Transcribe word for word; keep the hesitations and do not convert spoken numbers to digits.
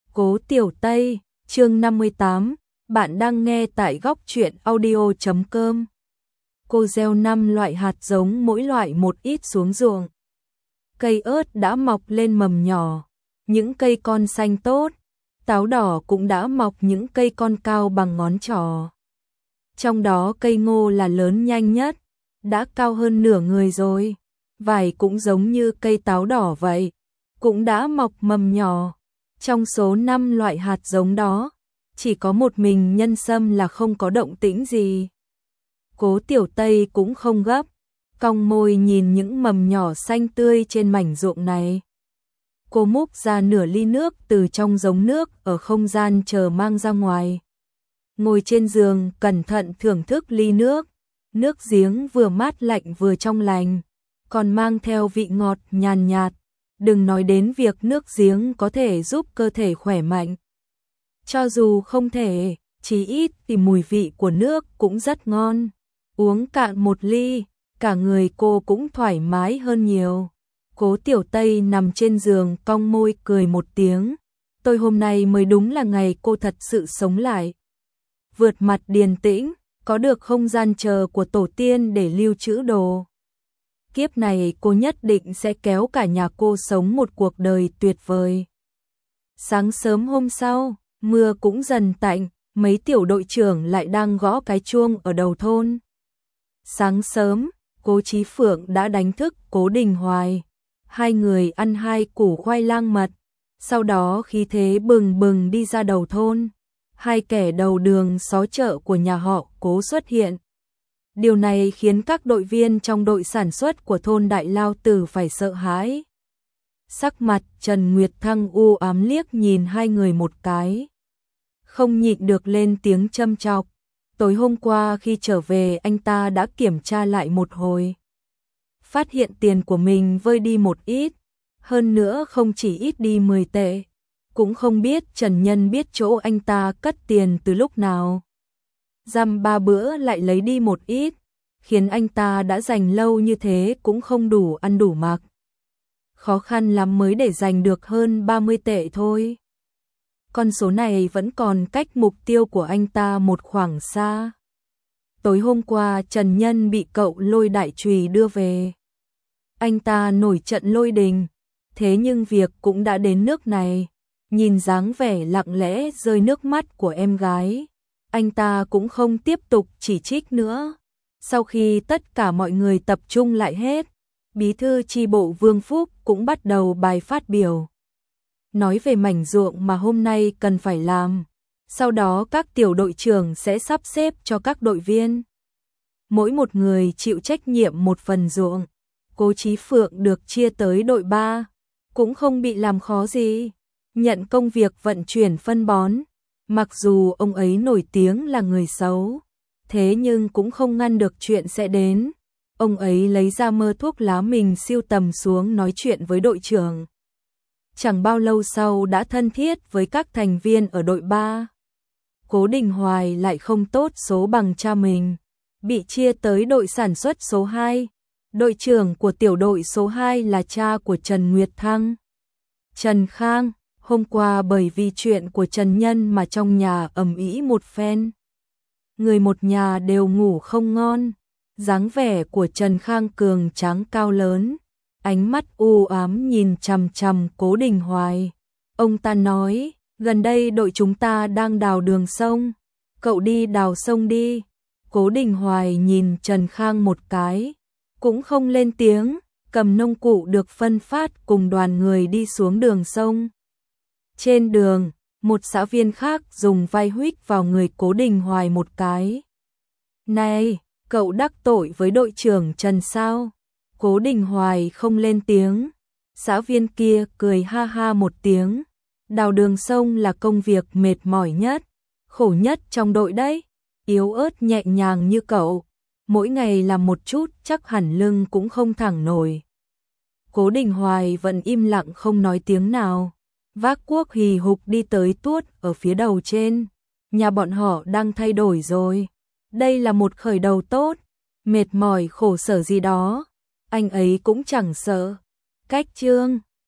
Cố Tiểu Tây, chương năm mươi tám, bạn đang nghe tại góc truyện audio chấm com. Cô gieo năm loại hạt giống, mỗi loại một ít xuống ruộng. Cây ớt đã mọc lên mầm nhỏ, những cây con xanh tốt, táo đỏ cũng đã mọc những cây con cao bằng ngón trỏ. Trong đó cây ngô là lớn nhanh nhất, đã cao hơn nửa người rồi. Vải cũng giống như cây táo đỏ vậy, cũng đã mọc mầm nhỏ. Trong số năm loại hạt giống đó, chỉ có một mình nhân sâm là không có động tĩnh gì. Cố Tiểu Tây cũng không gấp, cong môi nhìn những mầm nhỏ xanh tươi trên mảnh ruộng này. Cô múc ra nửa ly nước từ trong giống nước ở không gian chờ mang ra ngoài. Ngồi trên giường cẩn thận thưởng thức ly nước, nước giếng vừa mát lạnh vừa trong lành, còn mang theo vị ngọt nhàn nhạt. Đừng nói đến việc nước giếng có thể giúp cơ thể khỏe mạnh. Cho dù không thể, chí ít thì mùi vị của nước cũng rất ngon. Uống cạn một ly, cả người cô cũng thoải mái hơn nhiều. Cố Tiểu Tây nằm trên giường cong môi cười một tiếng. Tôi hôm nay mới đúng là ngày cô thật sự sống lại. Vượt mặt điềm tĩnh, có được không gian chờ của tổ tiên để lưu trữ đồ. Kiếp này cô nhất định sẽ kéo cả nhà cô sống một cuộc đời tuyệt vời. Sáng sớm hôm sau, mưa cũng dần tạnh, mấy tiểu đội trưởng lại đang gõ cái chuông ở đầu thôn. Sáng sớm, Cố Chí Phượng đã đánh thức Cố Đình Hoài. Hai người ăn hai củ khoai lang mật, sau đó khí thế bừng bừng đi ra đầu thôn. Hai kẻ đầu đường xó chợ của nhà họ Cố xuất hiện. Điều này khiến các đội viên trong đội sản xuất của thôn Đại Lao Tử phải sợ hãi. Sắc mặt Trần Nguyệt Thăng u ám liếc nhìn hai người một cái, không nhịn được lên tiếng châm chọc. Tối hôm qua khi trở về anh ta đã kiểm tra lại một hồi, phát hiện tiền của mình vơi đi một ít, hơn nữa không chỉ ít đi mười tệ. Cũng không biết Trần Nhân biết chỗ anh ta cất tiền từ lúc nào. Dăm ba bữa lại lấy đi một ít, khiến anh ta đã dành lâu như thế cũng không đủ ăn đủ mặc. Khó khăn lắm mới để dành được hơn ba mươi tệ thôi. Con số này vẫn còn cách mục tiêu của anh ta một khoảng xa. Tối hôm qua Trần Nhân bị cậu Lôi đại trùy đưa về. Anh ta nổi trận lôi đình, thế nhưng việc cũng đã đến nước này. Nhìn dáng vẻ lặng lẽ rơi nước mắt của em gái, anh ta cũng không tiếp tục chỉ trích nữa. Sau khi tất cả mọi người tập trung lại hết, bí thư chi bộ Vương Phúc cũng bắt đầu bài phát biểu. Nói về mảnh ruộng mà hôm nay cần phải làm, sau đó các tiểu đội trưởng sẽ sắp xếp cho các đội viên. Mỗi một người chịu trách nhiệm một phần ruộng. Cố Chí Phượng được chia tới đội ba, cũng không bị làm khó gì. Nhận công việc vận chuyển phân bón. Mặc dù ông ấy nổi tiếng là người xấu, thế nhưng cũng không ngăn được chuyện sẽ đến. Ông ấy lấy ra mơ thuốc lá mình siêu tầm xuống nói chuyện với đội trưởng. Chẳng bao lâu sau đã thân thiết với các thành viên ở đội ba. Cố Đình Hoài lại không tốt số bằng cha mình, bị chia tới đội sản xuất số hai. Đội trưởng của tiểu đội số hai là cha của Trần Nguyệt Thăng, Trần Khang. Hôm qua bởi vì chuyện của Trần Nhân mà trong nhà ầm ĩ một phen. Người một nhà đều ngủ không ngon. Dáng vẻ của Trần Khang cường tráng cao lớn, ánh mắt u ám nhìn chằm chằm Cố Đình Hoài. Ông ta nói, gần đây đội chúng ta đang đào đường sông, cậu đi đào sông đi. Cố Đình Hoài nhìn Trần Khang một cái, cũng không lên tiếng, cầm nông cụ được phân phát cùng đoàn người đi xuống đường sông. Trên đường, một xã viên khác dùng vai huých vào người Cố Đình Hoài một cái. Này, cậu đắc tội với đội trưởng Trần sao? Cố Đình Hoài không lên tiếng. Xã viên kia cười ha ha một tiếng. Đào đường sông là công việc mệt mỏi nhất, khổ nhất trong đội đấy. Yếu ớt nhẹ nhàng như cậu, mỗi ngày làm một chút chắc hẳn lưng cũng không thẳng nổi. Cố Đình Hoài vẫn im lặng không nói tiếng nào. Vác cuốc hì hục đi tới tuốt ở phía đầu trên. Nhà bọn họ đang thay đổi rồi. Đây là một khởi đầu tốt. Mệt mỏi khổ sở gì đó, anh ấy cũng chẳng sợ. Cách chương